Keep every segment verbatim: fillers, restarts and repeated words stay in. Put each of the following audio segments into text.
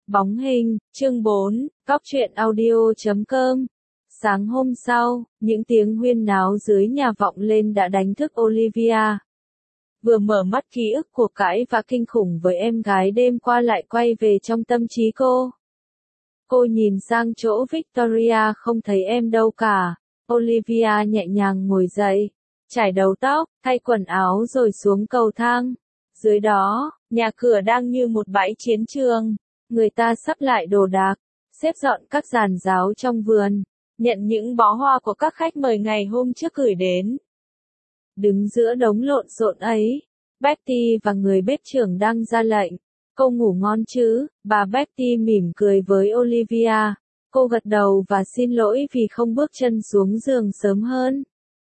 Bóng hình, chương bốn, Cóc truyện audio chấm com. Sáng hôm sau, những tiếng huyên náo dưới nhà vọng lên đã đánh thức Olivia. Vừa mở mắt ký ức cuộc cãi và kinh khủng với em gái đêm qua lại quay về trong tâm trí cô. Cô nhìn sang chỗ Victoria không thấy em đâu cả. Olivia nhẹ nhàng ngồi dậy, chải đầu tóc, thay quần áo rồi xuống cầu thang. Dưới đó, nhà cửa đang như một bãi chiến trường. Người ta sắp lại đồ đạc, xếp dọn các giàn giáo trong vườn, nhận những bó hoa của các khách mời ngày hôm trước gửi đến. Đứng giữa đống lộn xộn ấy, Betty và người bếp trưởng đang ra lệnh. Cô ngủ ngon chứ? Bà Betty mỉm cười với Olivia. Cô gật đầu và xin lỗi vì không bước chân xuống giường sớm hơn.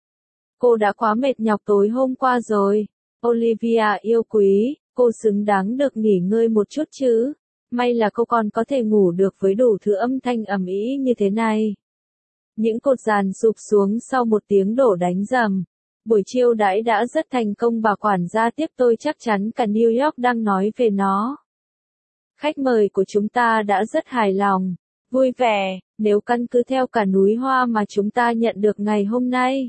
Cô đã quá mệt nhọc tối hôm qua rồi. Olivia yêu quý, cô xứng đáng được nghỉ ngơi một chút chứ. May là cô còn có thể ngủ được với đủ thứ âm thanh ầm ĩ như thế này. Những cột giàn sụp xuống sau một tiếng đổ đánh rầm. Buổi chiêu đãi đã rất thành công, bà quản gia tiếp tôi chắc chắn cả New York đang nói về nó. Khách mời của chúng ta đã rất hài lòng, vui vẻ, nếu căn cứ theo cả núi hoa mà chúng ta nhận được ngày hôm nay.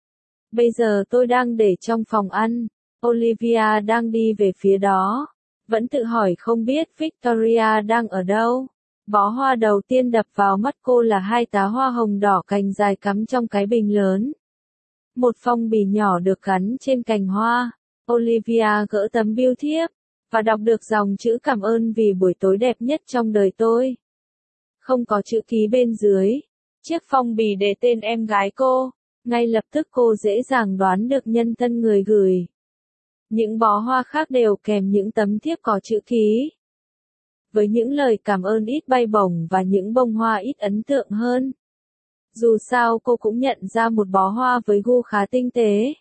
Bây giờ tôi đang để trong phòng ăn, Olivia đang đi về phía đó. Vẫn tự hỏi không biết Victoria đang ở đâu. Bó hoa đầu tiên đập vào mắt cô là hai tá hoa hồng đỏ cành dài cắm trong cái bình lớn. Một phong bì nhỏ được gắn trên cành hoa. Olivia gỡ tấm bưu thiếp, và đọc được dòng chữ cảm ơn vì buổi tối đẹp nhất trong đời tôi. Không có chữ ký bên dưới. Chiếc phong bì để tên em gái cô. Ngay lập tức cô dễ dàng đoán được nhân thân người gửi. Những bó hoa khác đều kèm những tấm thiếp có chữ ký. Với những lời cảm ơn ít bay bổng và những bông hoa ít ấn tượng hơn. Dù sao cô cũng nhận ra một bó hoa với gu khá tinh tế.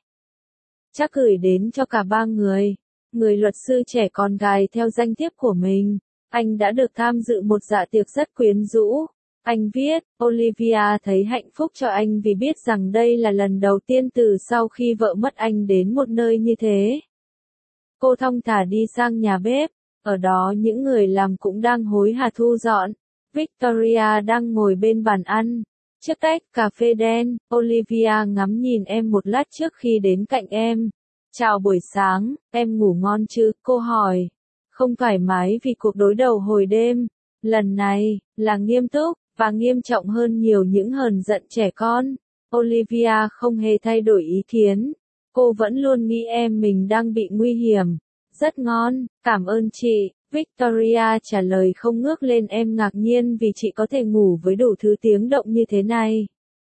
Chắc gửi đến cho cả ba người. Người luật sư trẻ còn gài theo danh thiếp của mình. Anh đã được tham dự một dạ tiệc rất quyến rũ. Anh viết, Olivia thấy hạnh phúc cho anh vì biết rằng đây là lần đầu tiên từ sau khi vợ mất anh đến một nơi như thế. Cô thong thả đi sang nhà bếp, ở đó những người làm cũng đang hối hả thu dọn. Victoria đang ngồi bên bàn ăn, chiếc tách cà phê đen. Olivia ngắm nhìn em một lát trước khi đến cạnh em. Chào buổi sáng, em ngủ ngon chứ? Cô hỏi. Không thoải mái vì cuộc đối đầu hồi đêm. Lần này, là nghiêm túc, và nghiêm trọng hơn nhiều những hờn giận trẻ con. Olivia không hề thay đổi ý kiến. Cô vẫn luôn nghĩ em mình đang bị nguy hiểm. Rất ngon, cảm ơn chị. Victoria trả lời không ngước lên. Em ngạc nhiên vì chị có thể ngủ với đủ thứ tiếng động như thế này.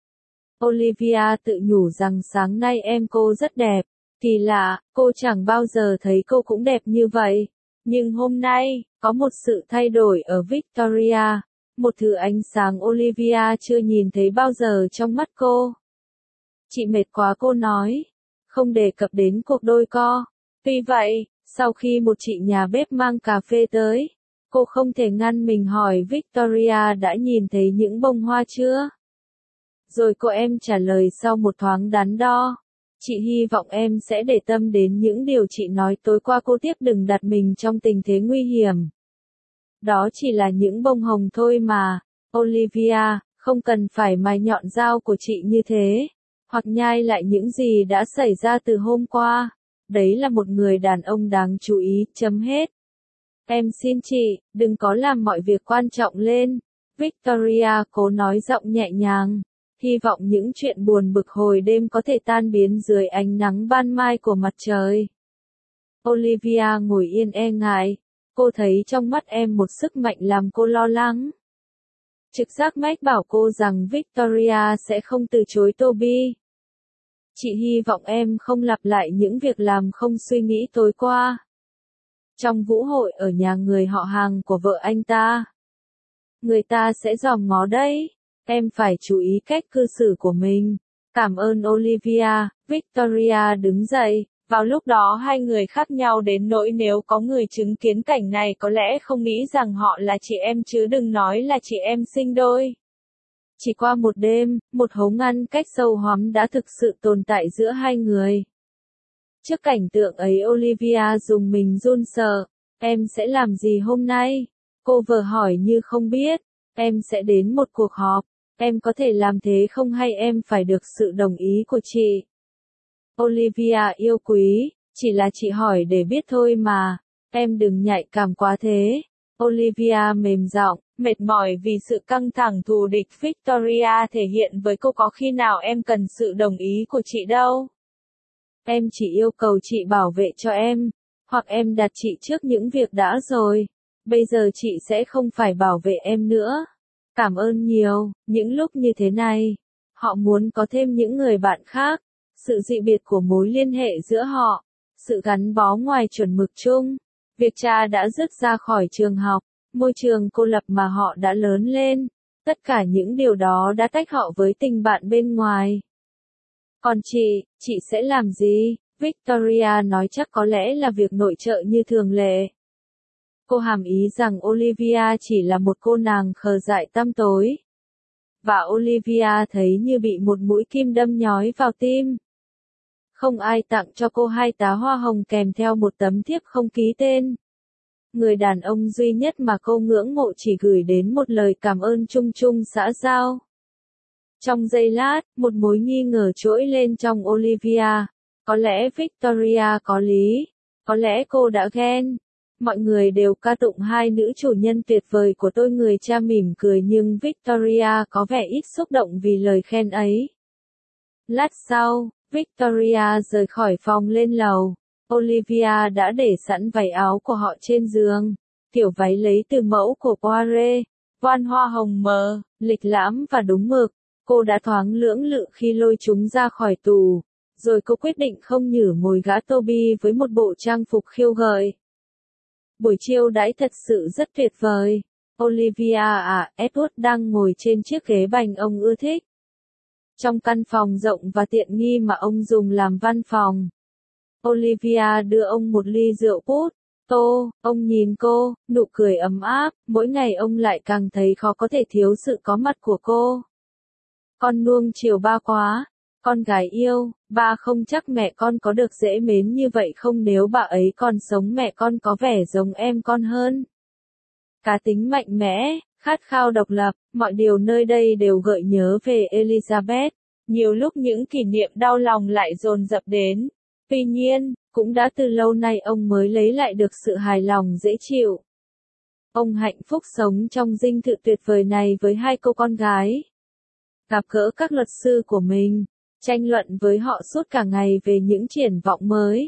Olivia tự nhủ rằng sáng nay em cô rất đẹp. Kỳ lạ, cô chẳng bao giờ thấy cô cũng đẹp như vậy. Nhưng hôm nay, có một sự thay đổi ở Victoria. Một thứ ánh sáng Olivia chưa nhìn thấy bao giờ trong mắt cô. Chị mệt quá, cô nói. Không đề cập đến cuộc đôi co. Tuy vậy, sau khi một chị nhà bếp mang cà phê tới, cô không thể ngăn mình hỏi Victoria đã nhìn thấy những bông hoa chưa? Rồi cô em trả lời sau một thoáng đắn đo. Chị hy vọng em sẽ để tâm đến những điều chị nói tối qua. Cô tiếp, đừng đặt mình trong tình thế nguy hiểm. Đó chỉ là những bông hồng thôi mà. Olivia, không cần phải mài nhọn dao của chị như thế. Hoặc nhai lại những gì đã xảy ra từ hôm qua. Đấy là một người đàn ông đáng chú ý, chấm hết. Em xin chị, đừng có làm mọi việc quan trọng lên. Victoria cố nói giọng nhẹ nhàng. Hy vọng những chuyện buồn bực hồi đêm có thể tan biến dưới ánh nắng ban mai của mặt trời. Olivia ngồi yên e ngại. Cô thấy trong mắt em một sức mạnh làm cô lo lắng. Trực giác mách bảo cô rằng Victoria sẽ không từ chối Toby. Chị hy vọng em không lặp lại những việc làm không suy nghĩ tối qua. Trong vũ hội ở nhà người họ hàng của vợ anh ta. Người ta sẽ dòm ngó đấy. Em phải chú ý cách cư xử của mình. Cảm ơn Olivia. Victoria đứng dậy. Vào lúc đó hai người khác nhau đến nỗi nếu có người chứng kiến cảnh này có lẽ không nghĩ rằng họ là chị em chứ đừng nói là chị em sinh đôi. Chỉ qua một đêm, một hố ngăn cách sâu hoắm đã thực sự tồn tại giữa hai người. Trước cảnh tượng ấy Olivia dùng mình run sợ. Em sẽ làm gì hôm nay? Cô vờ hỏi như không biết. Em sẽ đến một cuộc họp. Em có thể làm thế không hay em phải được sự đồng ý của chị? Olivia yêu quý, chỉ là chị hỏi để biết thôi mà. Em đừng nhạy cảm quá thế. Olivia mềm giọng, mệt mỏi vì sự căng thẳng thù địch. Victoria thể hiện với cô có khi nào em cần sự đồng ý của chị đâu. Em chỉ yêu cầu chị bảo vệ cho em, hoặc em đặt chị trước những việc đã rồi. Bây giờ chị sẽ không phải bảo vệ em nữa. Cảm ơn nhiều, những lúc như thế này, họ muốn có thêm những người bạn khác, sự dị biệt của mối liên hệ giữa họ, sự gắn bó ngoài chuẩn mực chung. Việc cha đã dứt ra khỏi trường học, môi trường cô lập mà họ đã lớn lên, tất cả những điều đó đã tách họ với tình bạn bên ngoài. Còn chị, chị sẽ làm gì? Victoria nói chắc có lẽ là việc nội trợ như thường lệ. Cô hàm ý rằng Olivia chỉ là một cô nàng khờ dại tăm tối. Và Olivia thấy như bị một mũi kim đâm nhói vào tim. Không ai tặng cho cô hai tá hoa hồng kèm theo một tấm thiếp không ký tên. Người đàn ông duy nhất mà cô ngưỡng mộ chỉ gửi đến một lời cảm ơn chung chung xã giao. Trong giây lát, một mối nghi ngờ trỗi lên trong Olivia. Có lẽ Victoria có lý. Có lẽ cô đã ghen. Mọi người đều ca tụng hai nữ chủ nhân tuyệt vời của tôi. Người cha mỉm cười nhưng Victoria có vẻ ít xúc động vì lời khen ấy. Lát sau, Victoria rời khỏi phòng lên lầu. Olivia đã để sẵn váy áo của họ trên giường. Kiểu váy lấy từ mẫu của Poire, voan hoa hồng mờ, lịch lãm và đúng mực. Cô đã thoáng lưỡng lự khi lôi chúng ra khỏi tủ. Rồi cô quyết định không nhử mồi gã Toby với một bộ trang phục khiêu gợi. Buổi chiêu đãi thật sự rất tuyệt vời. Olivia à, Edward đang ngồi trên chiếc ghế bành ông ưa thích. Trong căn phòng rộng và tiện nghi mà ông dùng làm văn phòng. Olivia đưa ông một ly rượu put. Tô, ông nhìn cô, nụ cười ấm áp, mỗi ngày ông lại càng thấy khó có thể thiếu sự có mặt của cô. Con nuông chiều ba quá, con gái yêu, ba không chắc mẹ con có được dễ mến như vậy không nếu bà ấy còn sống mẹ con có vẻ giống em con hơn. Cá tính mạnh mẽ, khát khao độc lập, mọi điều nơi đây đều gợi nhớ về Elizabeth. Nhiều lúc những kỷ niệm đau lòng lại dồn dập đến. Tuy nhiên, cũng đã từ lâu nay ông mới lấy lại được sự hài lòng dễ chịu. Ông hạnh phúc sống trong dinh thự tuyệt vời này với hai cô con gái. Gặp gỡ các luật sư của mình, tranh luận với họ suốt cả ngày về những triển vọng mới.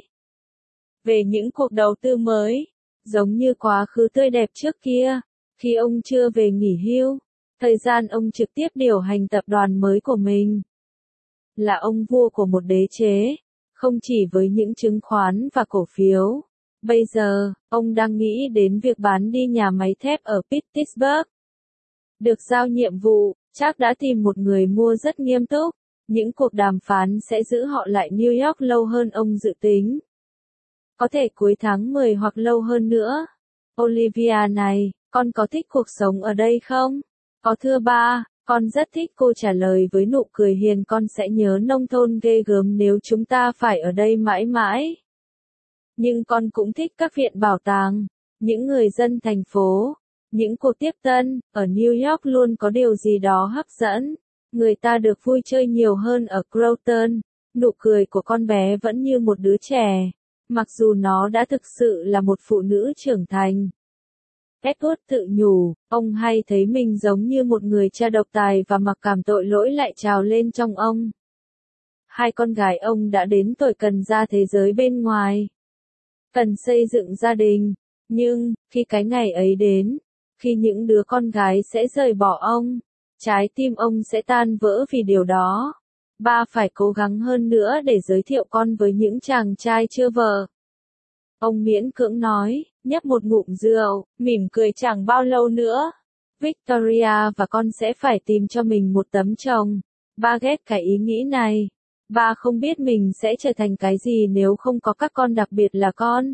Về những cuộc đầu tư mới, giống như quá khứ tươi đẹp trước kia, khi ông chưa về nghỉ hưu, thời gian ông trực tiếp điều hành tập đoàn mới của mình. Là ông vua của một đế chế. Không chỉ với những chứng khoán và cổ phiếu. Bây giờ, ông đang nghĩ đến việc bán đi nhà máy thép ở Pittsburgh. Được giao nhiệm vụ, Charles đã tìm một người mua rất nghiêm túc. Những cuộc đàm phán sẽ giữ họ lại New York lâu hơn ông dự tính. Có thể cuối tháng mười hoặc lâu hơn nữa. Olivia này, con có thích cuộc sống ở đây không? Có thưa ba. Con rất thích, cô trả lời với nụ cười hiền. Con sẽ nhớ nông thôn ghê gớm nếu chúng ta phải ở đây mãi mãi. Nhưng con cũng thích các viện bảo tàng, những người dân thành phố, những cuộc tiếp tân, ở New York luôn có điều gì đó hấp dẫn. Người ta được vui chơi nhiều hơn ở Croton. Nụ cười của con bé vẫn như một đứa trẻ, mặc dù nó đã thực sự là một phụ nữ trưởng thành. Edward tự nhủ, ông hay thấy mình giống như một người cha độc tài và mặc cảm tội lỗi lại trào lên trong ông. Hai con gái ông đã đến tuổi cần ra thế giới bên ngoài. Cần xây dựng gia đình. Nhưng, khi cái ngày ấy đến, khi những đứa con gái sẽ rời bỏ ông, trái tim ông sẽ tan vỡ vì điều đó. Ba phải cố gắng hơn nữa để giới thiệu con với những chàng trai chưa vợ. Ông miễn cưỡng nói, nhấp một ngụm rượu, mỉm cười chẳng bao lâu nữa. Victoria và con sẽ phải tìm cho mình một tấm chồng. Ba ghét cái ý nghĩ này. Ba không biết mình sẽ trở thành cái gì nếu không có các con, đặc biệt là con.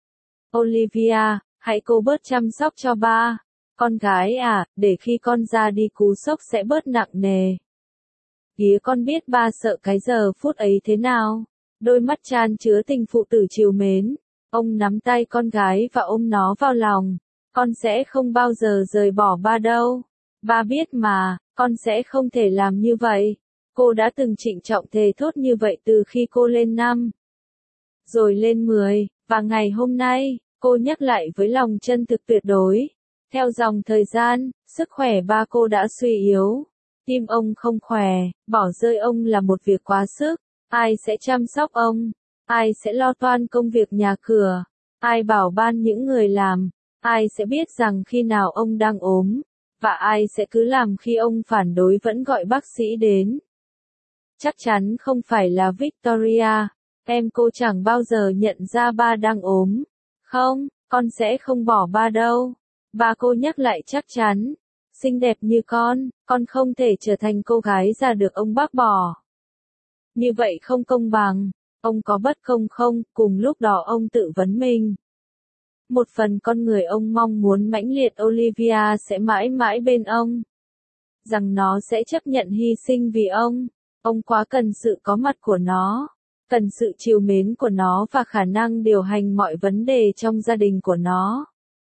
Olivia, hãy cố bớt chăm sóc cho ba. Con gái à, để khi con ra đi cú sốc sẽ bớt nặng nề. Kìa con biết ba sợ cái giờ phút ấy thế nào. Đôi mắt chan chứa tình phụ tử trìu mến. Ông nắm tay con gái và ôm nó vào lòng. Con sẽ không bao giờ rời bỏ ba đâu. Ba biết mà, con sẽ không thể làm như vậy. Cô đã từng trịnh trọng thề thốt như vậy từ khi cô lên năm, rồi lên mười, và ngày hôm nay, cô nhắc lại với lòng chân thực tuyệt đối. Theo dòng thời gian, sức khỏe ba cô đã suy yếu. Tim ông không khỏe, bỏ rơi ông là một việc quá sức. Ai sẽ chăm sóc ông? Ai sẽ lo toan công việc nhà cửa? Ai bảo ban những người làm? Ai sẽ biết rằng khi nào ông đang ốm? Và ai sẽ cứ làm khi ông phản đối vẫn gọi bác sĩ đến? Chắc chắn không phải là Victoria. Em cô chẳng bao giờ nhận ra ba đang ốm. Không, con sẽ không bỏ ba đâu. Ba cô nhắc lại chắc chắn. Xinh đẹp như con, con không thể trở thành cô gái già được ông bác bỏ. Như vậy không công bằng. Ông có bất công không? Cùng lúc đó ông tự vấn mình. Một phần con người ông mong muốn mãnh liệt Olivia sẽ mãi mãi bên ông. Rằng nó sẽ chấp nhận hy sinh vì ông. Ông quá cần sự có mặt của nó. Cần sự trìu mến của nó và khả năng điều hành mọi vấn đề trong gia đình của nó.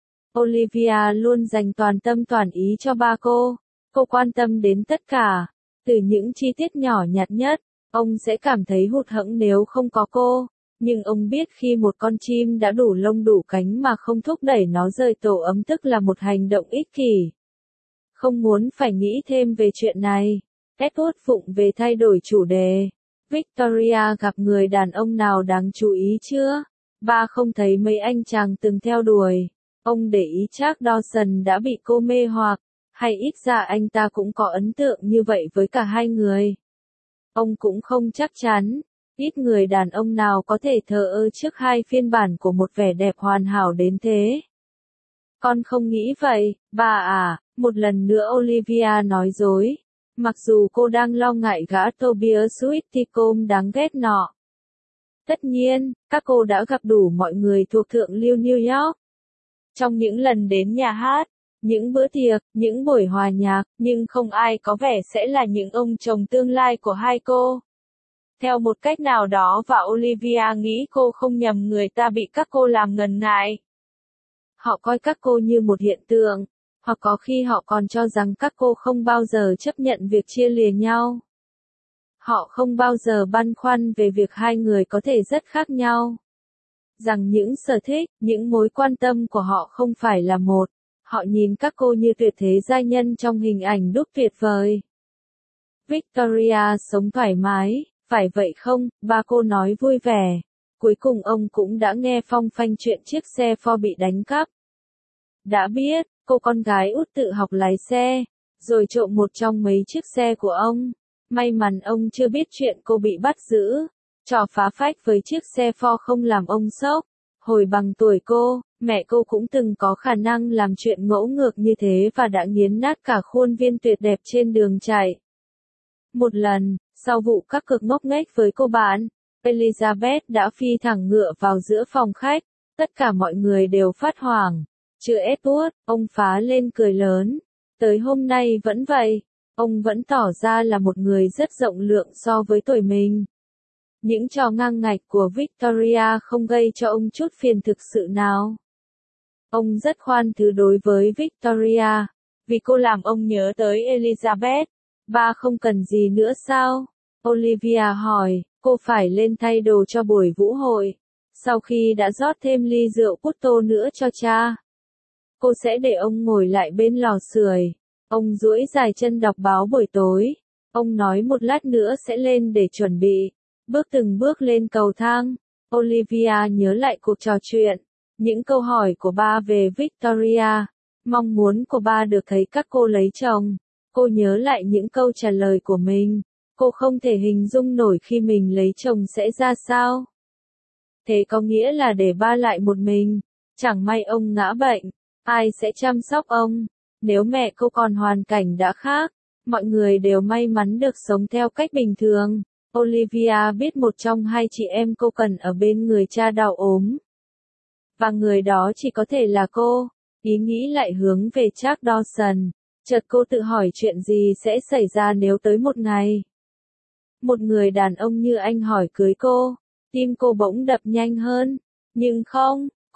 Olivia luôn dành toàn tâm toàn ý cho ba cô. Cô quan tâm đến tất cả. Từ những chi tiết nhỏ nhặt nhất, ông sẽ cảm thấy hụt hẫng nếu không có cô. Nhưng ông biết khi một con chim đã đủ lông đủ cánh mà không thúc đẩy nó rời tổ ấm tức là một hành động ích kỷ. Không muốn phải nghĩ thêm về chuyện này. Edward vụng về thay đổi chủ đề. Victoria gặp người đàn ông nào đáng chú ý chưa? Ba không thấy mấy anh chàng từng theo đuổi. Ông để ý chắc Dawson đã bị cô mê hoặc, hay ít ra anh ta cũng có ấn tượng như vậy với cả hai người. Ông cũng không chắc chắn. Ít người đàn ông nào có thể thờ ơ trước hai phiên bản của một vẻ đẹp hoàn hảo đến thế. Con không nghĩ vậy, bà à, một lần nữa Olivia nói dối. Mặc dù cô đang lo ngại gã Tobias Whitcomb đáng ghét nọ. Tất nhiên, các cô đã gặp đủ mọi người thuộc thượng lưu New York. Trong những lần đến nhà hát, những bữa tiệc, những buổi hòa nhạc, nhưng không ai có vẻ sẽ là những ông chồng tương lai của hai cô. Theo một cách nào đó và Olivia nghĩ cô không nhầm người ta bị các cô làm ngần ngại. Họ coi các cô như một hiện tượng, hoặc có khi họ còn cho rằng các cô không bao giờ chấp nhận việc chia lìa nhau. Họ không bao giờ băn khoăn về việc hai người có thể rất khác nhau. Rằng những sở thích, những mối quan tâm của họ không phải là một. Họ nhìn các cô như tuyệt thế giai nhân trong hình ảnh đúc tuyệt vời. Victoria sống thoải mái, phải vậy không? Ba cô nói vui vẻ. Cuối cùng ông cũng đã nghe phong phanh chuyện chiếc xe Ford bị đánh cắp. Đã biết, cô con gái út tự học lái xe, rồi trộm một trong mấy chiếc xe của ông. May mắn ông chưa biết chuyện cô bị bắt giữ. Trò phá phách với chiếc xe Ford không làm ông sốc. Hồi bằng tuổi cô, mẹ cô cũng từng có khả năng làm chuyện ngỗ ngược như thế và đã nghiến nát cả khuôn viên tuyệt đẹp trên đường chạy. Một lần, sau vụ các cược ngốc nghếch với cô bạn, Elizabeth đã phi thẳng ngựa vào giữa phòng khách. Tất cả mọi người đều phát hoảng. Chưa Edward, ông phá lên cười lớn. Tới hôm nay vẫn vậy. Ông vẫn tỏ ra là một người rất rộng lượng so với tuổi mình. Những trò ngang ngạch của Victoria không gây cho ông chút phiền thực sự nào. Ông rất khoan thứ đối với Victoria, vì cô làm ông nhớ tới Elizabeth. Ba không cần gì nữa sao? Olivia hỏi, cô phải lên thay đồ cho buổi vũ hội. Sau khi đã rót thêm ly rượu Porto nữa cho cha, cô sẽ để ông ngồi lại bên lò sưởi. Ông duỗi dài chân đọc báo buổi tối. Ông nói một lát nữa sẽ lên để chuẩn bị. Bước từng bước lên cầu thang, Olivia nhớ lại cuộc trò chuyện, những câu hỏi của ba về Victoria, mong muốn của ba được thấy các cô lấy chồng. Cô nhớ lại những câu trả lời của mình, cô không thể hình dung nổi khi mình lấy chồng sẽ ra sao. Thế có nghĩa là để ba lại một mình, chẳng may ông ngã bệnh, ai sẽ chăm sóc ông? Nếu mẹ cô còn hoàn cảnh đã khác, mọi người đều may mắn được sống theo cách bình thường. Olivia biết một trong hai chị em cô cần ở bên người cha đau ốm. Và người đó chỉ có thể là cô. Ý nghĩ lại hướng về Jack Dawson. Chợt cô tự hỏi chuyện gì sẽ xảy ra nếu tới một ngày một người đàn ông như anh hỏi cưới cô. Tim cô bỗng đập nhanh hơn. Nhưng không,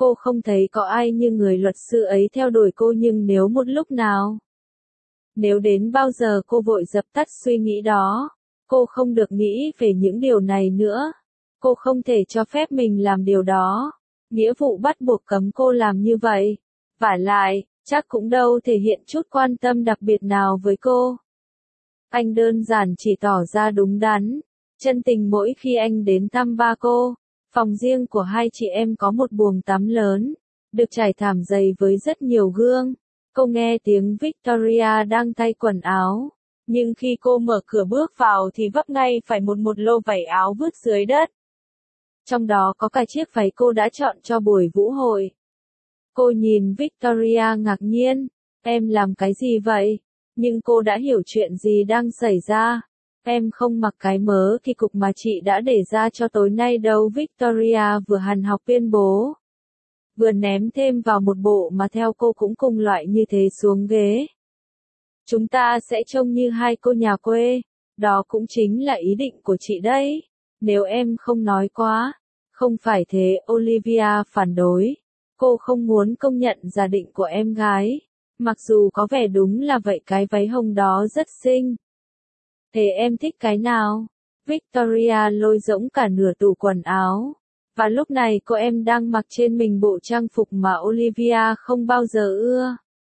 Cô không thấy có ai như người luật sư ấy theo đuổi cô, nhưng nếu một lúc nào, nếu đến bao giờ cô vội dập tắt suy nghĩ đó, cô không được nghĩ về những điều này nữa. Cô không thể cho phép mình làm điều đó. Nghĩa vụ bắt buộc cấm cô làm như vậy. Vả lại, chắc cũng đâu thể hiện chút quan tâm đặc biệt nào với cô. Anh đơn giản chỉ tỏ ra đúng đắn, chân tình mỗi khi anh đến thăm ba cô. Phòng riêng của hai chị em có một buồng tắm lớn, được trải thảm dày với rất nhiều gương. Cô nghe tiếng Victoria đang thay quần áo, nhưng khi cô mở cửa bước vào thì vấp ngay phải một một lô vải áo vứt dưới đất. Trong đó có cả chiếc váy cô đã chọn cho buổi vũ hội. Cô nhìn Victoria ngạc nhiên, em làm cái gì vậy? Nhưng cô đã hiểu chuyện gì đang xảy ra. Em không mặc cái mớ kỳ cục mà chị đã để ra cho tối nay đâu. Victoria vừa hằn học tuyên bố, vừa ném thêm vào một bộ mà theo cô cũng cùng loại như thế xuống ghế. Chúng ta sẽ trông như hai cô nhà quê, đó cũng chính là ý định của chị đấy. Nếu em không nói quá. Không phải thế, Olivia phản đối. Cô không muốn công nhận giả định của em gái. Mặc dù có vẻ đúng là vậy, cái váy hồng đó rất xinh. Thế em thích cái nào? Victoria lôi rỗng cả nửa tủ quần áo. Và lúc này cô em đang mặc trên mình bộ trang phục mà Olivia không bao giờ ưa.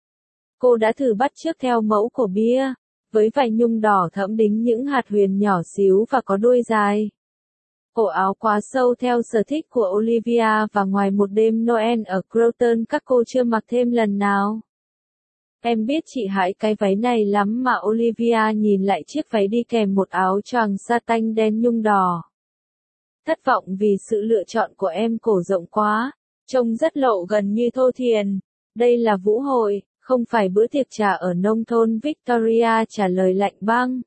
Cô đã thử bắt chước theo mẫu của Bia, với vải nhung đỏ thẫm đính những hạt huyền nhỏ xíu và có đuôi dài. Cổ áo quá sâu theo sở thích của Olivia, và ngoài một đêm Noel ở Croton các cô chưa mặc thêm lần nào. Em biết chị hãi cái váy này lắm mà. Olivia nhìn lại chiếc váy đi kèm một áo choàng sa tanh đen nhung đỏ. Thất vọng vì sự lựa chọn của em cổ rộng quá, trông rất lộ gần như thô thiền. Đây là vũ hội, không phải bữa tiệc trà ở nông thôn. Victoria trả lời lạnh băng.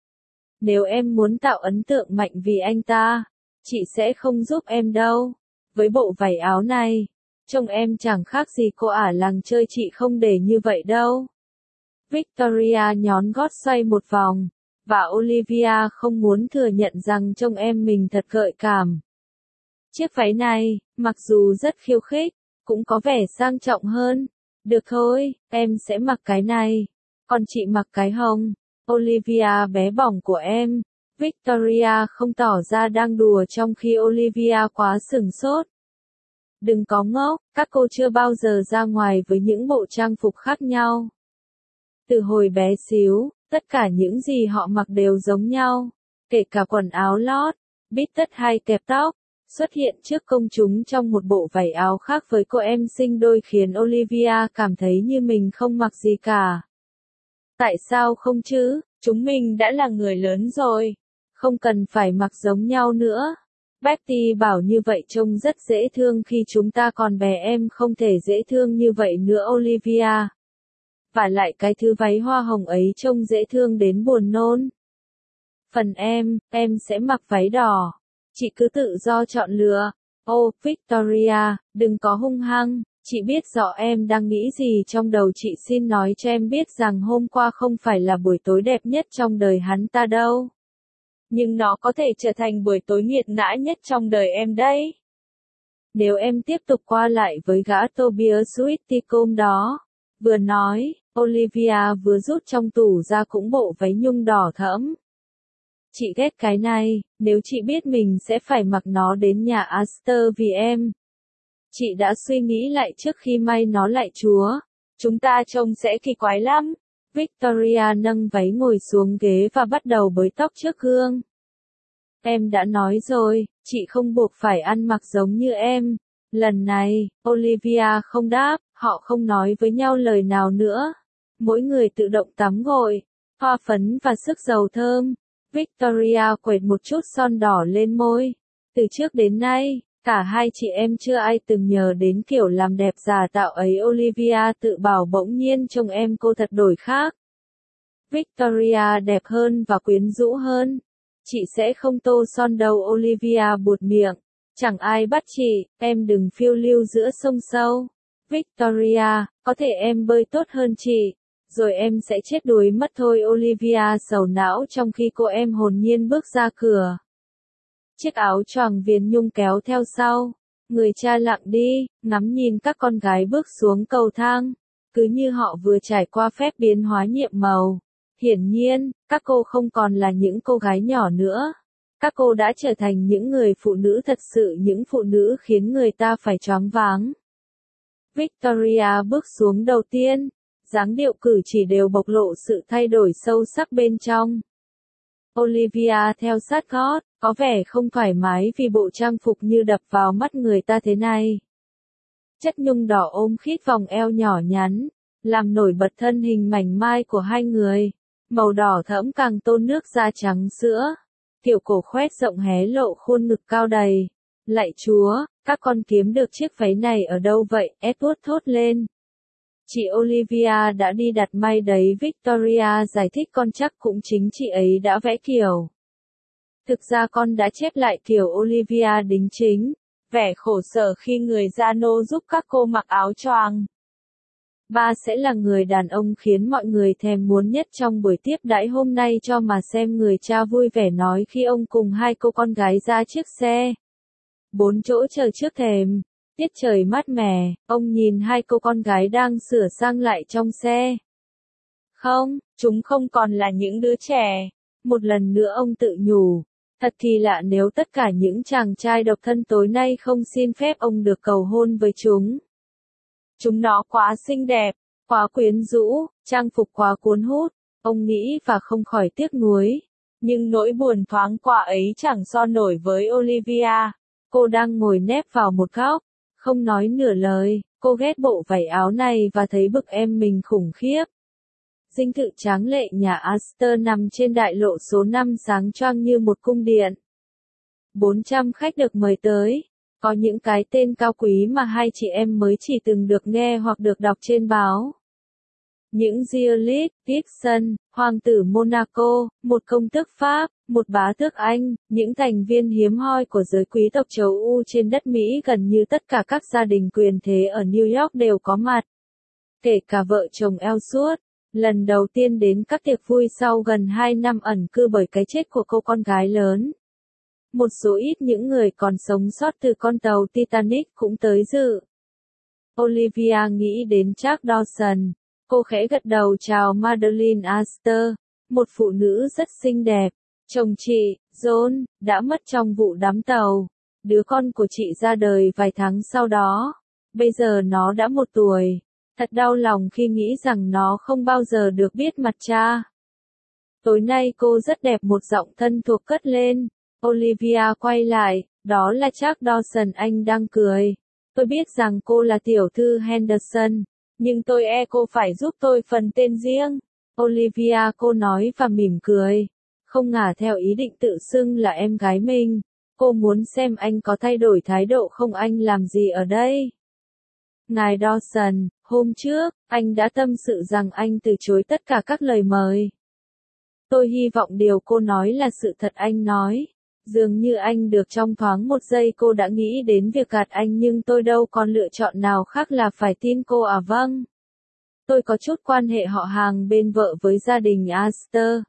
Nếu em muốn tạo ấn tượng mạnh vì anh ta, chị sẽ không giúp em đâu. Với bộ váy áo này, trông em chẳng khác gì cô ả làng chơi, chị không để như vậy đâu. Victoria nhón gót xoay một vòng, và Olivia không muốn thừa nhận rằng trông em mình thật gợi cảm. Chiếc váy này, mặc dù rất khiêu khích, cũng có vẻ sang trọng hơn. Được thôi, em sẽ mặc cái này. Còn chị mặc cái hồng. Olivia bé bỏng của em. Victoria không tỏ ra đang đùa trong khi Olivia quá sửng sốt. Đừng có ngốc, các cô chưa bao giờ ra ngoài với những bộ trang phục khác nhau. Từ hồi bé xíu, tất cả những gì họ mặc đều giống nhau, kể cả quần áo lót, bít tất hay kẹp tóc. Xuất hiện trước công chúng trong một bộ váy áo khác với cô em sinh đôi khiến Olivia cảm thấy như mình không mặc gì cả. Tại sao không chứ, chúng mình đã là người lớn rồi, không cần phải mặc giống nhau nữa. Betty bảo như vậy trông rất dễ thương khi chúng ta còn bé, em không thể dễ thương như vậy nữa Olivia. Và lại cái thứ váy hoa hồng ấy trông dễ thương đến buồn nôn. Phần em, em sẽ mặc váy đỏ. Chị cứ tự do chọn lựa. Ô, oh, Victoria, đừng có hung hăng. Chị biết rõ em đang nghĩ gì trong đầu. Chị xin nói cho em biết rằng hôm qua không phải là buổi tối đẹp nhất trong đời hắn ta đâu. Nhưng nó có thể trở thành buổi tối nghiệt ngã nhất trong đời em đấy. Nếu em tiếp tục qua lại với gã Tobias Whitcomb đó. Vừa nói, Olivia vừa rút trong tủ ra cũng bộ váy nhung đỏ thẫm. Chị ghét cái này, nếu chị biết mình sẽ phải mặc nó đến nhà Astor vì em. Chị đã suy nghĩ lại trước khi may nó lại chúa. Chúng ta trông sẽ kỳ quái lắm. Victoria nâng váy ngồi xuống ghế và bắt đầu bới tóc trước gương. Em đã nói rồi, chị không buộc phải ăn mặc giống như em. Lần này, Olivia không đáp, họ không nói với nhau lời nào nữa. Mỗi người tự động tắm gội, hoa phấn và sức dầu thơm. Victoria quệt một chút son đỏ lên môi. Từ trước đến nay, cả hai chị em chưa ai từng nhờ đến kiểu làm đẹp giả tạo ấy. Olivia tự bảo bỗng nhiên trông em cô thật đổi khác. Victoria đẹp hơn và quyến rũ hơn. Chị sẽ không tô son đâu. Olivia buột miệng. Chẳng ai bắt chị, em đừng phiêu lưu giữa sông sâu. Victoria, có thể em bơi tốt hơn chị, rồi em sẽ chết đuối mất thôi. Olivia sầu não trong khi cô em hồn nhiên bước ra cửa. Chiếc áo choàng viền nhung kéo theo sau. Người cha lặng đi, ngắm nhìn các con gái bước xuống cầu thang. Cứ như họ vừa trải qua phép biến hóa nhiệm màu. Hiển nhiên, các cô không còn là những cô gái nhỏ nữa. Các cô đã trở thành những người phụ nữ thật sự, những phụ nữ khiến người ta phải choáng váng. Victoria bước xuống đầu tiên, dáng điệu cử chỉ đều bộc lộ sự thay đổi sâu sắc bên trong. Olivia theo sát gót, có vẻ không thoải mái vì bộ trang phục như đập vào mắt người ta thế này. Chất nhung đỏ ôm khít vòng eo nhỏ nhắn, làm nổi bật thân hình mảnh mai của hai người. Màu đỏ thẫm càng tôn nước da trắng sữa. Kiểu cổ khoét rộng hé lộ khuôn ngực cao đầy. Lạy Chúa, các con kiếm được chiếc váy này ở đâu vậy? Edward thốt lên. Chị Olivia đã đi đặt may đấy. Victoria giải thích con chắc cũng chính chị ấy đã vẽ kiểu. Thực ra con đã chép lại kiểu Olivia đính chính. Vẻ khổ sở khi người da nô giúp các cô mặc áo choàng. Ba sẽ là người đàn ông khiến mọi người thèm muốn nhất trong buổi tiếp đãi hôm nay cho mà xem, người cha vui vẻ nói khi ông cùng hai cô con gái ra chiếc xe. Bốn chỗ chờ trước thềm. Tiết trời mát mẻ, ông nhìn hai cô con gái đang sửa sang lại trong xe. Không, chúng không còn là những đứa trẻ. Một lần nữa ông tự nhủ. Thật kỳ lạ nếu tất cả những chàng trai độc thân tối nay không xin phép ông được cầu hôn với chúng. Chúng nó quá xinh đẹp, quá quyến rũ, trang phục quá cuốn hút, ông nghĩ và không khỏi tiếc nuối. Nhưng nỗi buồn thoáng qua ấy chẳng so nổi với Olivia. Cô đang ngồi nép vào một góc, không nói nửa lời, cô ghét bộ váy áo này và thấy bực em mình khủng khiếp. Dinh thự tráng lệ nhà Astor nằm trên đại lộ số năm sáng choang như một cung điện. bốn trăm khách được mời tới. Có những cái tên cao quý mà hai chị em mới chỉ từng được nghe hoặc được đọc trên báo. Những Giuliet, Gibson, hoàng tử Monaco, một công tước Pháp, một bá tước Anh, những thành viên hiếm hoi của giới quý tộc châu Âu trên đất Mỹ, gần như tất cả các gia đình quyền thế ở New York đều có mặt. Kể cả vợ chồng Ellsworth, lần đầu tiên đến các tiệc vui sau gần hai năm ẩn cư bởi cái chết của cô con gái lớn. Một số ít những người còn sống sót từ con tàu Titanic cũng tới dự. Olivia nghĩ đến Jack Dawson. Cô khẽ gật đầu chào Madeline Astor, một phụ nữ rất xinh đẹp. Chồng chị, John, đã mất trong vụ đắm tàu. Đứa con của chị ra đời vài tháng sau đó. Bây giờ nó đã một tuổi. Thật đau lòng khi nghĩ rằng nó không bao giờ được biết mặt cha. Tối nay cô rất đẹp, một giọng thân thuộc cất lên. Olivia quay lại, đó là Jack Dawson. Anh đang cười. Tôi biết rằng cô là tiểu thư Henderson, nhưng tôi e cô phải giúp tôi phần tên riêng. Olivia, cô nói và mỉm cười. Không ngả theo ý định tự xưng là em gái mình. Cô muốn xem anh có thay đổi thái độ không. Anh làm gì ở đây? Ngài Dawson, hôm trước, anh đã tâm sự rằng anh từ chối tất cả các lời mời. Tôi hy vọng điều cô nói là sự thật. Anh nói. Dường như anh được trong thoáng một giây cô đã nghĩ đến việc gạt anh, nhưng tôi đâu còn lựa chọn nào khác là phải tin cô. À vâng. Tôi có chút quan hệ họ hàng bên vợ với gia đình Astor.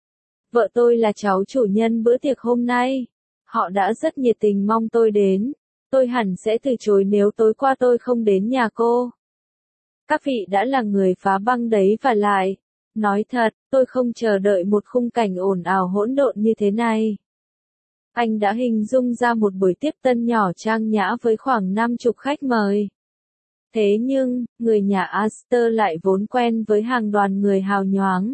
Vợ tôi là cháu chủ nhân bữa tiệc hôm nay. Họ đã rất nhiệt tình mong tôi đến. Tôi hẳn sẽ từ chối nếu tối qua tôi không đến nhà cô. Các vị đã là người phá băng đấy, và lại. Nói thật, tôi không chờ đợi một khung cảnh ồn ào hỗn độn như thế này. Anh đã hình dung ra một buổi tiếp tân nhỏ trang nhã với khoảng năm chục khách mời. Thế nhưng, người nhà Astor lại vốn quen với hàng đoàn người hào nhoáng.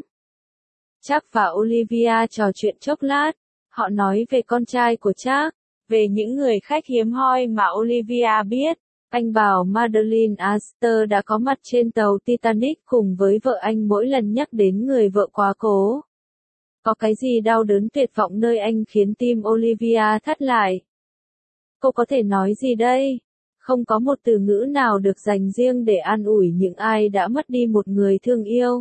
Jack và Olivia trò chuyện chốc lát. Họ nói về con trai của Jack, về những người khách hiếm hoi mà Olivia biết. Anh bảo Madeline Astor đã có mặt trên tàu Titanic cùng với vợ anh, mỗi lần nhắc đến người vợ quá cố. Có cái gì đau đớn tuyệt vọng nơi anh khiến tim Olivia thắt lại. Cô có thể nói gì đây? Không có một từ ngữ nào được dành riêng để an ủi những ai đã mất đi một người thương yêu.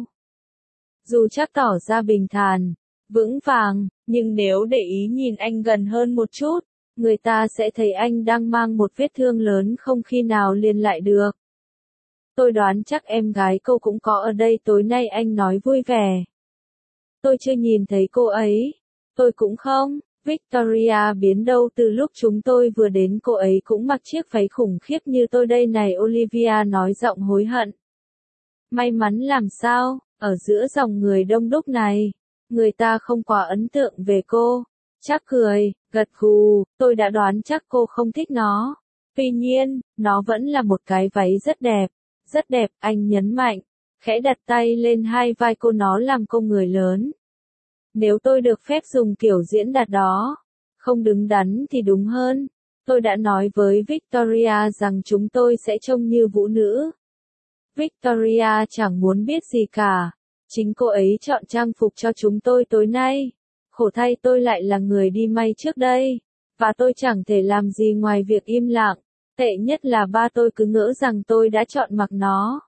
Dù chắc tỏ ra bình thản, vững vàng, nhưng nếu để ý nhìn anh gần hơn một chút, người ta sẽ thấy anh đang mang một vết thương lớn không khi nào liền lại được. Tôi đoán chắc em gái cô cũng có ở đây tối nay, anh nói vui vẻ. Tôi chưa nhìn thấy cô ấy. Tôi cũng không. Victoria biến đâu từ lúc chúng tôi vừa đến cô ấy cũng mặc chiếc váy khủng khiếp như tôi đây này, Olivia nói giọng hối hận. May mắn làm sao, ở giữa dòng người đông đúc này, người ta không quá ấn tượng về cô. Chắc cười, gật gù, tôi đã đoán chắc cô không thích nó. Tuy nhiên, nó vẫn là một cái váy rất đẹp, rất đẹp, anh nhấn mạnh, khẽ đặt tay lên hai vai cô, nó làm cô người lớn. Nếu tôi được phép dùng kiểu diễn đạt đó, không đứng đắn thì đúng hơn. Tôi đã nói với Victoria rằng chúng tôi sẽ trông như vũ nữ. Victoria chẳng muốn biết gì cả. Chính cô ấy chọn trang phục cho chúng tôi tối nay. Khổ thay tôi lại là người đi may trước đây. Và tôi chẳng thể làm gì ngoài việc im lặng. Tệ nhất là ba tôi cứ ngỡ rằng tôi đã chọn mặc nó.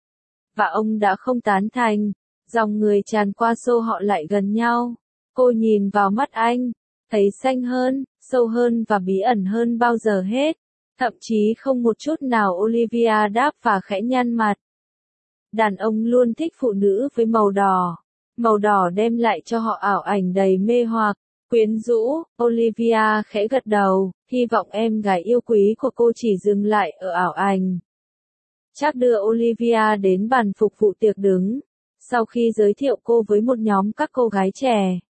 Và ông đã không tán thành. Dòng người tràn qua xô họ lại gần nhau. Cô nhìn vào mắt anh, thấy xanh hơn, sâu hơn và bí ẩn hơn bao giờ hết. Thậm chí không một chút nào, Olivia đáp và khẽ nhăn mặt. Đàn ông luôn thích phụ nữ với màu đỏ. Màu đỏ đem lại cho họ ảo ảnh đầy mê hoặc, quyến rũ. Olivia khẽ gật đầu, hy vọng em gái yêu quý của cô chỉ dừng lại ở ảo ảnh. Jack đưa Olivia đến bàn phục vụ tiệc đứng. Sau khi giới thiệu cô với một nhóm các cô gái trẻ,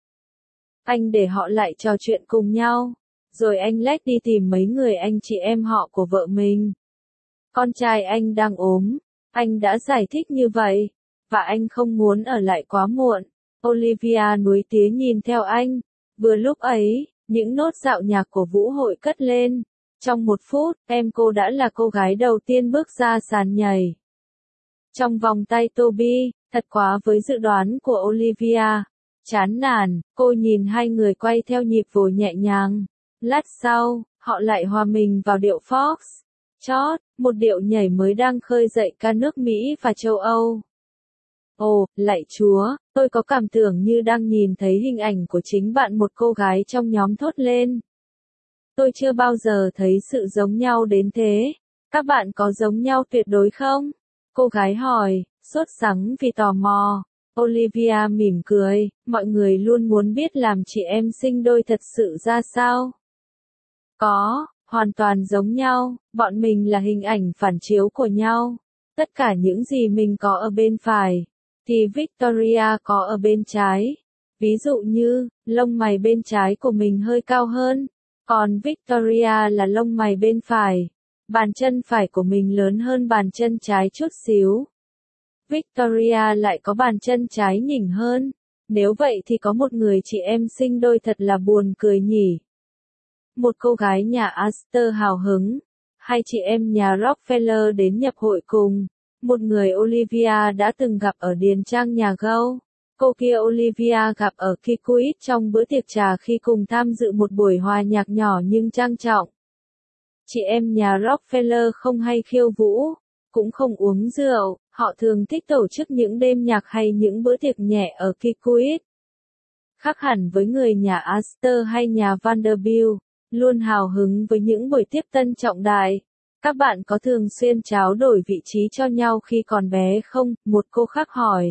anh để họ lại trò chuyện cùng nhau, rồi anh lách đi tìm mấy người anh chị em họ của vợ mình. Con trai anh đang ốm, anh đã giải thích như vậy, và anh không muốn ở lại quá muộn. Olivia nuối tía nhìn theo anh. Vừa lúc ấy, những nốt dạo nhạc của vũ hội cất lên. Trong một phút, em cô đã là cô gái đầu tiên bước ra sàn nhảy. Trong vòng tay Toby, thật quá với dự đoán của Olivia. Chán nản, cô nhìn hai người quay theo nhịp vồ nhẹ nhàng. Lát sau, họ lại hòa mình vào điệu Fox. Chót, một điệu nhảy mới đang khơi dậy ca nước Mỹ và châu Âu. Ồ, lạy Chúa, tôi có cảm tưởng như đang nhìn thấy hình ảnh của chính bạn, một cô gái trong nhóm thốt lên. Tôi chưa bao giờ thấy sự giống nhau đến thế. Các bạn có giống nhau tuyệt đối không? Cô gái hỏi, sốt sắng vì tò mò. Olivia mỉm cười, mọi người luôn muốn biết làm chị em sinh đôi thật sự ra sao. Có, hoàn toàn giống nhau, bọn mình là hình ảnh phản chiếu của nhau. Tất cả những gì mình có ở bên phải, thì Victoria có ở bên trái. Ví dụ như, lông mày bên trái của mình hơi cao hơn, còn Victoria là lông mày bên phải. Bàn chân phải của mình lớn hơn bàn chân trái chút xíu. Victoria lại có bàn chân trái nhỉnh hơn. Nếu vậy thì có một người chị em sinh đôi thật là buồn cười nhỉ. Một cô gái nhà Astor hào hứng. Hai chị em nhà Rockefeller đến nhập hội cùng. Một người Olivia đã từng gặp ở điền trang nhà Gâu. Cô kia Olivia gặp ở Kikuit trong bữa tiệc trà khi cùng tham dự một buổi hòa nhạc nhỏ nhưng trang trọng. Chị em nhà Rockefeller không hay khiêu vũ, cũng không uống rượu, họ thường thích tổ chức những đêm nhạc hay những bữa tiệc nhẹ ở Kikuit. Khác hẳn với người nhà Astor hay nhà Vanderbilt, luôn hào hứng với những buổi tiếp tân trọng đại. Các bạn có thường xuyên tráo đổi vị trí cho nhau khi còn bé không? Một cô khác hỏi.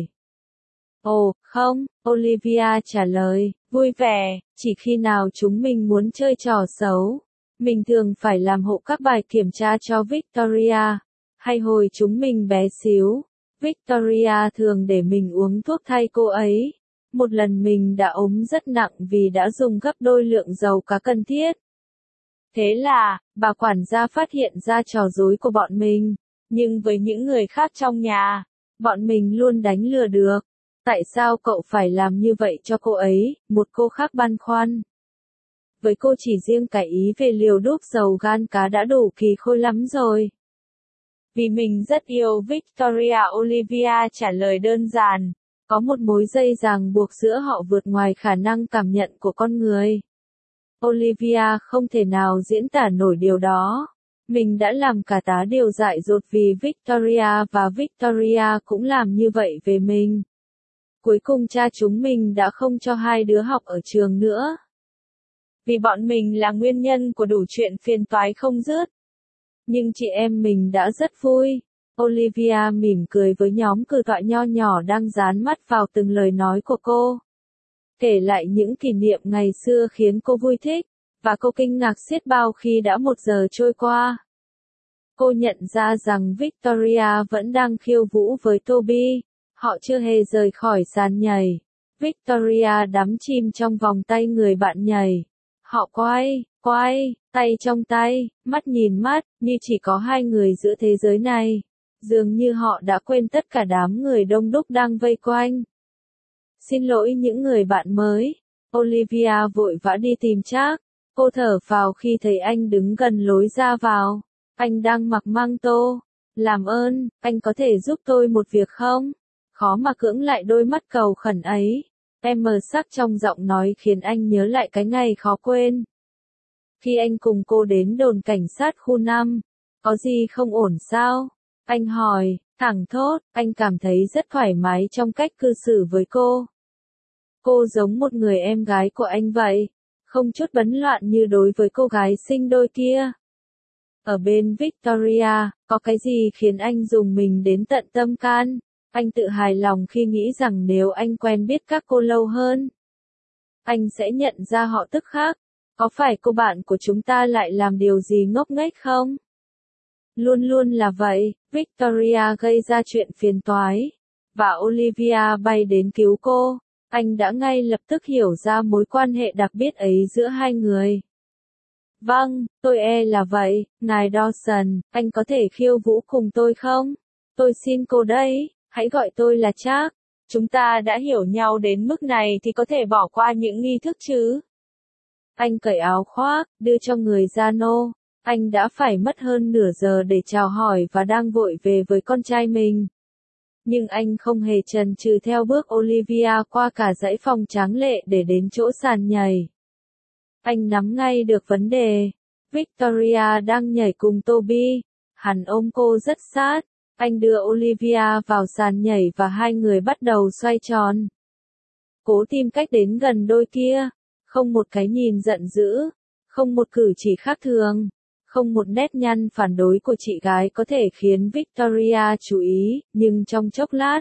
Ồ, không, Olivia trả lời, vui vẻ, chỉ khi nào chúng mình muốn chơi trò xấu. Mình thường phải làm hộ các bài kiểm tra cho Victoria. Hay hồi chúng mình bé xíu, Victoria thường để mình uống thuốc thay cô ấy. Một lần mình đã ốm rất nặng vì đã dùng gấp đôi lượng dầu cá cần thiết. Thế là, bà quản gia phát hiện ra trò dối của bọn mình. Nhưng với những người khác trong nhà, bọn mình luôn đánh lừa được. Tại sao cậu phải làm như vậy cho cô ấy? Một cô khác băn khoăn. Với cô chỉ riêng cái ý về liều đúc dầu gan cá đã đủ kỳ khôi lắm rồi. Vì mình rất yêu Victoria, Olivia trả lời đơn giản. Có một mối dây ràng buộc giữa họ vượt ngoài khả năng cảm nhận của con người. Olivia không thể nào diễn tả nổi điều đó. Mình đã làm cả tá điều dại dột vì Victoria và Victoria cũng làm như vậy về mình. Cuối cùng cha chúng mình đã không cho hai đứa học ở trường nữa. Vì bọn mình là nguyên nhân của đủ chuyện phiền toái không dứt. Nhưng chị em mình đã rất vui. Olivia mỉm cười với nhóm cử tọa nho nhỏ đang dán mắt vào từng lời nói của cô. kể lại những kỷ niệm ngày xưa khiến cô vui thích, và cô kinh ngạc xiết bao khi đã một giờ trôi qua. Cô nhận ra rằng Victoria vẫn đang khiêu vũ với Toby, họ chưa hề rời khỏi sàn nhảy. Victoria đắm chìm trong vòng tay người bạn nhảy. Họ quay, quay, tay trong tay, mắt nhìn mắt, như chỉ có hai người giữa thế giới này. Dường như họ đã quên tất cả đám người đông đúc đang vây quanh. Xin lỗi những người bạn mới. Olivia vội vã đi tìm Jack. Cô thở phào khi thấy anh đứng gần lối ra vào. Anh đang mặc măng tô. Làm ơn, anh có thể giúp tôi một việc không? Khó mà cưỡng lại đôi mắt cầu khẩn ấy. Em mờ sắc trong giọng nói khiến anh nhớ lại cái ngày khó quên. Khi anh cùng cô đến đồn cảnh sát khu năm. Có gì không ổn sao? Anh hỏi, thẳng thốt, anh cảm thấy rất thoải mái trong cách cư xử với cô. Cô giống một người em gái của anh vậy, không chút bấn loạn như đối với cô gái sinh đôi kia. Ở bên Victoria, có cái gì khiến anh dùng mình đến tận tâm can? Anh tự hài lòng khi nghĩ rằng nếu anh quen biết các cô lâu hơn, anh sẽ nhận ra họ tức khác. Có phải cô bạn của chúng ta lại làm điều gì ngốc nghếch không? Luôn luôn là vậy, Victoria gây ra chuyện phiền toái, và Olivia bay đến cứu cô. Anh đã ngay lập tức hiểu ra mối quan hệ đặc biệt ấy giữa hai người. Vâng, tôi e là vậy, ngài Dawson, anh có thể khiêu vũ cùng tôi không? Tôi xin cô đấy, hãy gọi tôi là Jack. Chúng ta đã hiểu nhau đến mức này thì có thể bỏ qua những nghi thức chứ? Anh cởi áo khoác, đưa cho người ra nô. Anh đã phải mất hơn nửa giờ để chào hỏi và đang vội về với con trai mình. Nhưng anh không hề chần chừ theo bước Olivia qua cả dãy phòng tráng lệ để đến chỗ sàn nhảy. Anh nắm ngay được vấn đề. Victoria đang nhảy cùng Toby. Hắn ôm cô rất sát. Anh đưa Olivia vào sàn nhảy và hai người bắt đầu xoay tròn. Cố tìm cách đến gần đôi kia. Không một cái nhìn giận dữ. Không một cử chỉ khác thường. Không một nét nhăn phản đối của chị gái có thể khiến Victoria chú ý, nhưng trong chốc lát,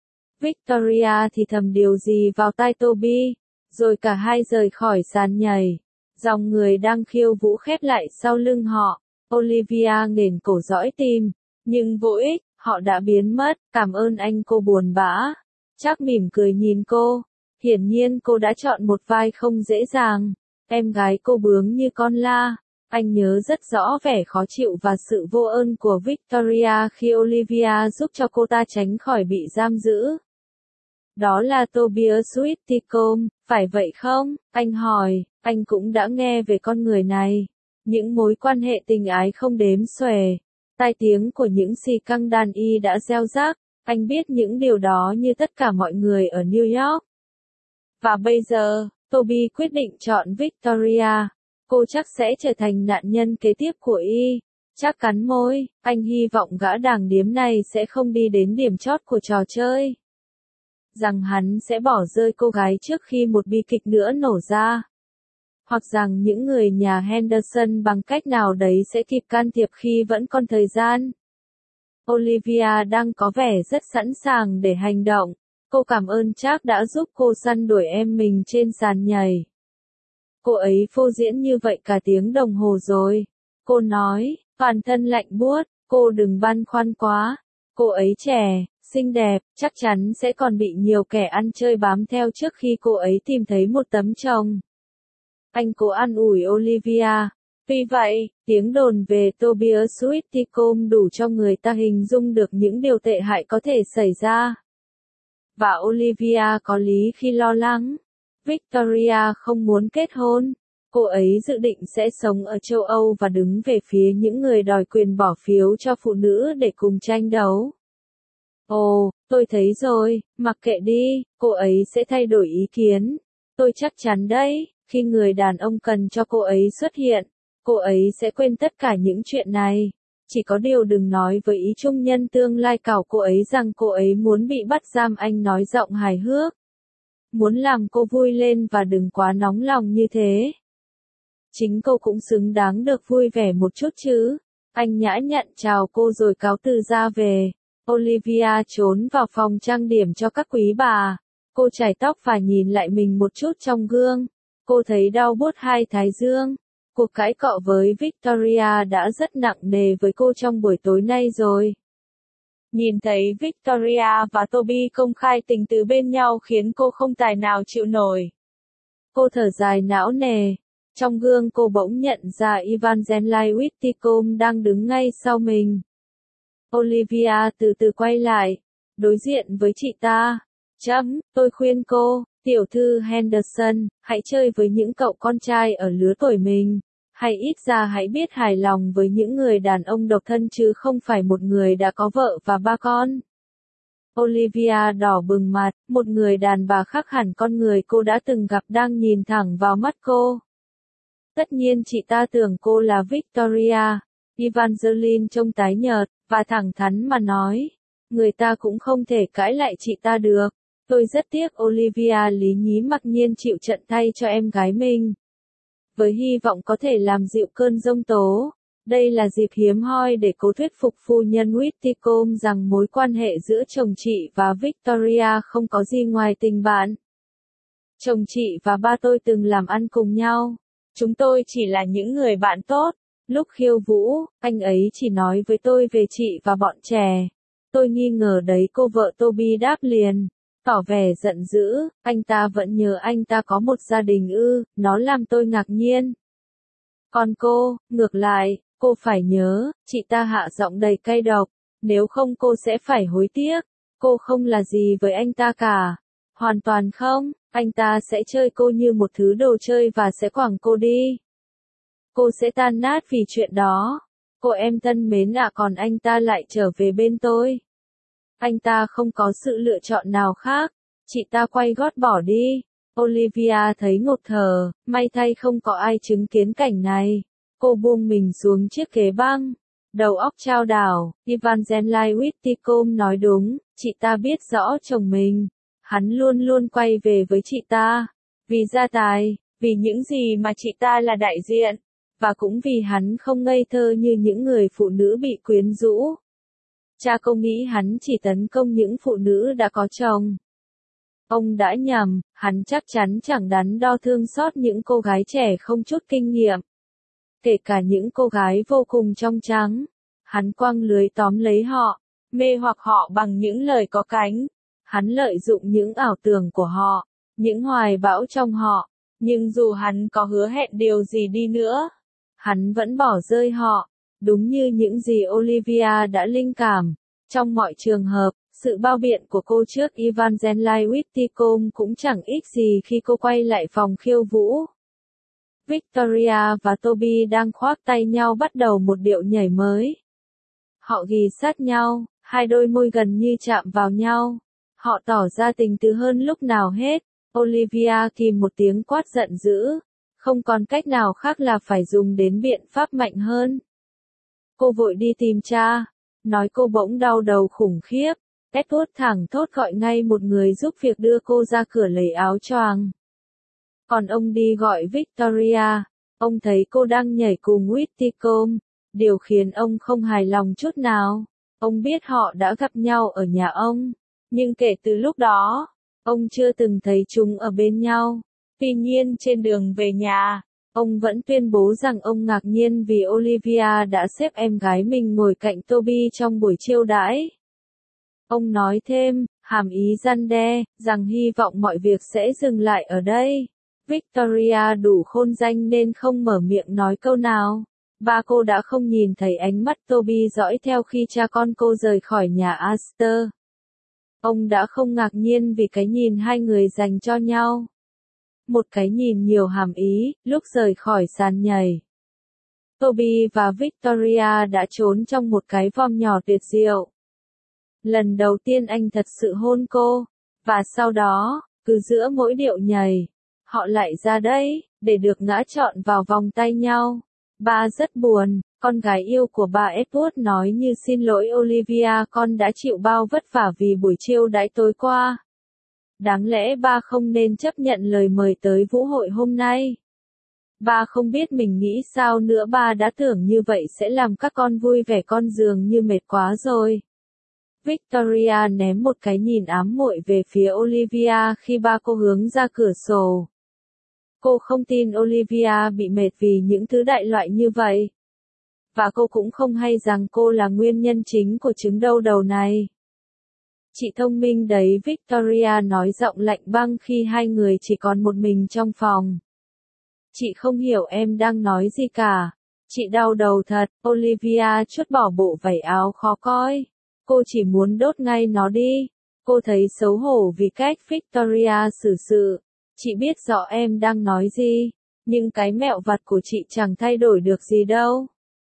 Victoria thì thầm điều gì vào tai Toby, rồi cả hai rời khỏi sàn nhảy. Dòng người đang khiêu vũ khép lại sau lưng họ. Olivia nghển cổ dõi tìm, nhưng vô ích, họ đã biến mất. Cảm ơn anh, cô buồn bã. Chắc mỉm cười nhìn cô. Hiển nhiên cô đã chọn một vai không dễ dàng. Em gái cô bướng như con la. Anh nhớ rất rõ vẻ khó chịu và sự vô ơn của Victoria khi Olivia giúp cho cô ta tránh khỏi bị giam giữ. Đó là Tobias Whitcomb, phải vậy không? Anh hỏi, anh cũng đã nghe về con người này. Những mối quan hệ tình ái không đếm xuể. Tai tiếng của những xì căng đàn y đã gieo rắc. Anh biết những điều đó như tất cả mọi người ở New York. Và bây giờ, Toby quyết định chọn Victoria. Cô chắc sẽ trở thành nạn nhân kế tiếp của y. Chắc cắn môi, anh hy vọng gã đàng điếm này sẽ không đi đến điểm chót của trò chơi. Rằng hắn sẽ bỏ rơi cô gái trước khi một bi kịch nữa nổ ra. Hoặc rằng những người nhà Henderson bằng cách nào đấy sẽ kịp can thiệp khi vẫn còn thời gian. Olivia đang có vẻ rất sẵn sàng để hành động. Cô cảm ơn Jack đã giúp cô săn đuổi em mình trên sàn nhảy. Cô ấy phô diễn như vậy cả tiếng đồng hồ rồi. Cô nói, toàn thân lạnh buốt, cô đừng băn khoăn quá. Cô ấy trẻ, xinh đẹp, chắc chắn sẽ còn bị nhiều kẻ ăn chơi bám theo trước khi cô ấy tìm thấy một tấm chồng. Anh cố an ủi Olivia. Tuy vậy, tiếng đồn về Tobias Whitcomb đủ cho người ta hình dung được những điều tệ hại có thể xảy ra. Và Olivia có lý khi lo lắng. Victoria không muốn kết hôn. Cô ấy dự định sẽ sống ở châu Âu và đứng về phía những người đòi quyền bỏ phiếu cho phụ nữ để cùng tranh đấu. Ồ, tôi thấy rồi, mặc kệ đi, cô ấy sẽ thay đổi ý kiến. Tôi chắc chắn đấy, khi người đàn ông cần cho cô ấy xuất hiện, cô ấy sẽ quên tất cả những chuyện này. Chỉ có điều đừng nói với ý trung nhân tương lai cảo cô ấy rằng cô ấy muốn bị bắt giam, anh nói giọng hài hước. Muốn làm cô vui lên và đừng quá nóng lòng như thế. Chính cô cũng xứng đáng được vui vẻ một chút chứ. Anh nhã nhặn chào cô rồi cáo từ ra về. Olivia trốn vào phòng trang điểm cho các quý bà. Cô chải tóc và nhìn lại mình một chút trong gương. Cô thấy đau buốt hai thái dương. Cuộc cãi cọ với Victoria đã rất nặng nề với cô trong buổi tối nay rồi. Nhìn thấy Victoria và Toby công khai tình tứ bên nhau khiến cô không tài nào chịu nổi. Cô thở dài não nề. Trong gương cô bỗng nhận ra Evangeline Whitcomb đang đứng ngay sau mình. Olivia từ từ quay lại, đối diện với chị ta. Chấm, tôi khuyên cô, tiểu thư Henderson, hãy chơi với những cậu con trai ở lứa tuổi mình. Hay ít ra hãy biết hài lòng với những người đàn ông độc thân chứ không phải một người đã có vợ và ba con. Olivia đỏ bừng mặt, một người đàn bà khác hẳn con người cô đã từng gặp đang nhìn thẳng vào mắt cô. Tất nhiên chị ta tưởng cô là Victoria. Evangeline trông tái nhợt, và thẳng thắn mà nói. Người ta cũng không thể cãi lại chị ta được. Tôi rất tiếc Olivia lý nhí mặc nhiên chịu trận thay cho em gái mình. Với hy vọng có thể làm dịu cơn giông tố. Đây là dịp hiếm hoi để cô thuyết phục phu nhân Whitcomb rằng mối quan hệ giữa chồng chị và Victoria không có gì ngoài tình bạn. Chồng chị và ba tôi từng làm ăn cùng nhau. Chúng tôi chỉ là những người bạn tốt. Lúc khiêu vũ, anh ấy chỉ nói với tôi về chị và bọn trẻ. Tôi nghi ngờ đấy, cô vợ Toby đáp liền. Tỏ vẻ giận dữ, anh ta vẫn nhớ anh ta có một gia đình ư, nó làm tôi ngạc nhiên. Còn cô, ngược lại, cô phải nhớ, chị ta hạ giọng đầy cay độc, nếu không cô sẽ phải hối tiếc. Cô không là gì với anh ta cả. Hoàn toàn không, anh ta sẽ chơi cô như một thứ đồ chơi và sẽ quẳng cô đi. Cô sẽ tan nát vì chuyện đó. Cô em thân mến ạ, còn anh ta lại trở về bên tôi. Anh ta không có sự lựa chọn nào khác. Chị ta quay gót bỏ đi. Olivia thấy ngột thở, may thay không có ai chứng kiến cảnh này. Cô buông mình xuống chiếc ghế băng. Đầu óc chao đảo, Evangeline Whitcomb nói đúng, chị ta biết rõ chồng mình. Hắn luôn luôn quay về với chị ta. Vì gia tài, vì những gì mà chị ta là đại diện. Và cũng vì hắn không ngây thơ như những người phụ nữ bị quyến rũ. Cha cô nghĩ hắn chỉ tấn công những phụ nữ đã có chồng. Ông đã nhầm, hắn chắc chắn chẳng đắn đo thương xót những cô gái trẻ không chút kinh nghiệm. Kể cả những cô gái vô cùng trong trắng. Hắn quăng lưới tóm lấy họ, mê hoặc họ bằng những lời có cánh. Hắn lợi dụng những ảo tưởng của họ, những hoài bão trong họ. Nhưng dù hắn có hứa hẹn điều gì đi nữa, hắn vẫn bỏ rơi họ. Đúng như những gì Olivia đã linh cảm. Trong mọi trường hợp, sự bao biện của cô trước Evangeline Whitcomb cũng chẳng ích gì khi cô quay lại phòng khiêu vũ. Victoria và Toby đang khoác tay nhau bắt đầu một điệu nhảy mới. Họ ghì sát nhau, hai đôi môi gần như chạm vào nhau. Họ tỏ ra tình tứ hơn lúc nào hết. Olivia kìm một tiếng quát giận dữ. Không còn cách nào khác là phải dùng đến biện pháp mạnh hơn. Cô vội đi tìm cha. Nói cô bỗng đau đầu khủng khiếp. Edward thẳng thốt gọi ngay một người giúp việc đưa cô ra cửa lấy áo choàng. Còn ông đi gọi Victoria. Ông thấy cô đang nhảy cùng Whitcomb. Điều khiến ông không hài lòng chút nào. Ông biết họ đã gặp nhau ở nhà ông. Nhưng kể từ lúc đó, ông chưa từng thấy chúng ở bên nhau. Tuy nhiên trên đường về nhà, ông vẫn tuyên bố rằng ông ngạc nhiên vì Olivia đã xếp em gái mình ngồi cạnh Toby trong buổi chiêu đãi. Ông nói thêm, hàm ý răn đe, rằng hy vọng mọi việc sẽ dừng lại ở đây. Victoria đủ khôn danh nên không mở miệng nói câu nào. Ba cô đã không nhìn thấy ánh mắt Toby dõi theo khi cha con cô rời khỏi nhà Astor. Ông đã không ngạc nhiên vì cái nhìn hai người dành cho nhau. Một cái nhìn nhiều hàm ý, lúc rời khỏi sàn nhảy. Toby và Victoria đã trốn trong một cái vom nhỏ tuyệt diệu. Lần đầu tiên anh thật sự hôn cô, và sau đó, cứ giữa mỗi điệu nhảy, họ lại ra đây, để được ngã trọn vào vòng tay nhau. Ba rất buồn, con gái yêu của bà Edward nói như xin lỗi Olivia, con đã chịu bao vất vả vì buổi chiêu đãi tối qua. Đáng lẽ ba không nên chấp nhận lời mời tới vũ hội hôm nay. Ba không biết mình nghĩ sao nữa, ba đã tưởng như vậy sẽ làm các con vui vẻ, con dường như mệt quá rồi. Victoria ném một cái nhìn ám muội về phía Olivia khi ba cô hướng ra cửa sổ. Cô không tin Olivia bị mệt vì những thứ đại loại như vậy. Và cô cũng không hay rằng cô là nguyên nhân chính của chứng đau đầu này. Chị thông minh đấy, Victoria nói giọng lạnh băng khi hai người chỉ còn một mình trong phòng. Chị không hiểu em đang nói gì cả. Chị đau đầu thật, Olivia trút bỏ bộ vảy áo khó coi. Cô chỉ muốn đốt ngay nó đi. Cô thấy xấu hổ vì cách Victoria xử sự. Chị biết rõ em đang nói gì, nhưng cái mẹo vặt của chị chẳng thay đổi được gì đâu.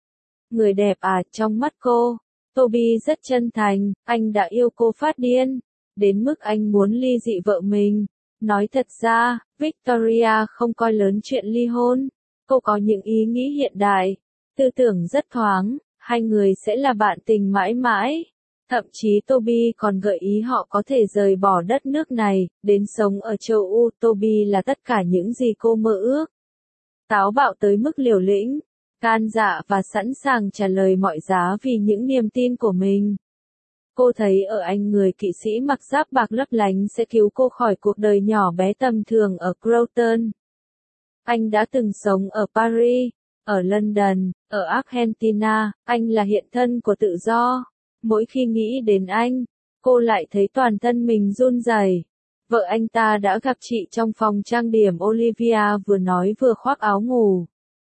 Người đẹp à, trong mắt cô, Toby rất chân thành, anh đã yêu cô phát điên, đến mức anh muốn ly dị vợ mình. Nói thật ra, Victoria không coi lớn chuyện ly hôn. Cô có những ý nghĩ hiện đại, tư tưởng rất thoáng, hai người sẽ là bạn tình mãi mãi. Thậm chí Toby còn gợi ý họ có thể rời bỏ đất nước này, đến sống ở châu Âu. Toby là tất cả những gì cô mơ ước. Táo bạo tới mức liều lĩnh, gan dạ và sẵn sàng trả lời mọi giá vì những niềm tin của mình. Cô thấy ở anh người kỵ sĩ mặc giáp bạc lấp lánh sẽ cứu cô khỏi cuộc đời nhỏ bé tầm thường ở Croton. Anh đã từng sống ở Paris, ở London, ở Argentina, anh là hiện thân của tự do. Mỗi khi nghĩ đến anh, cô lại thấy toàn thân mình run rẩy. Vợ anh ta đã gặp chị trong phòng trang điểm, Olivia vừa nói vừa khoác áo ngủ.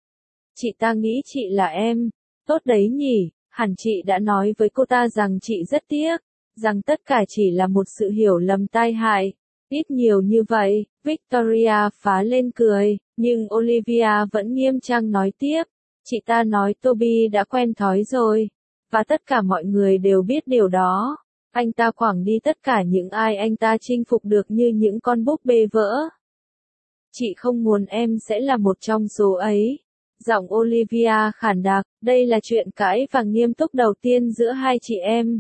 Chị ta nghĩ chị là em. Tốt đấy nhỉ, hẳn chị đã nói với cô ta rằng chị rất tiếc, rằng tất cả chỉ là một sự hiểu lầm tai hại. Ít nhiều như vậy, Victoria phá lên cười, nhưng Olivia vẫn nghiêm trang nói tiếp. Chị ta nói Toby đã quen thói rồi. Và tất cả mọi người đều biết điều đó. Anh ta quẳng đi tất cả những ai anh ta chinh phục được như những con búp bê vỡ. Chị không muốn em sẽ là một trong số ấy. Giọng Olivia khản đặc, đây là chuyện cãi và nghiêm túc đầu tiên giữa hai chị em.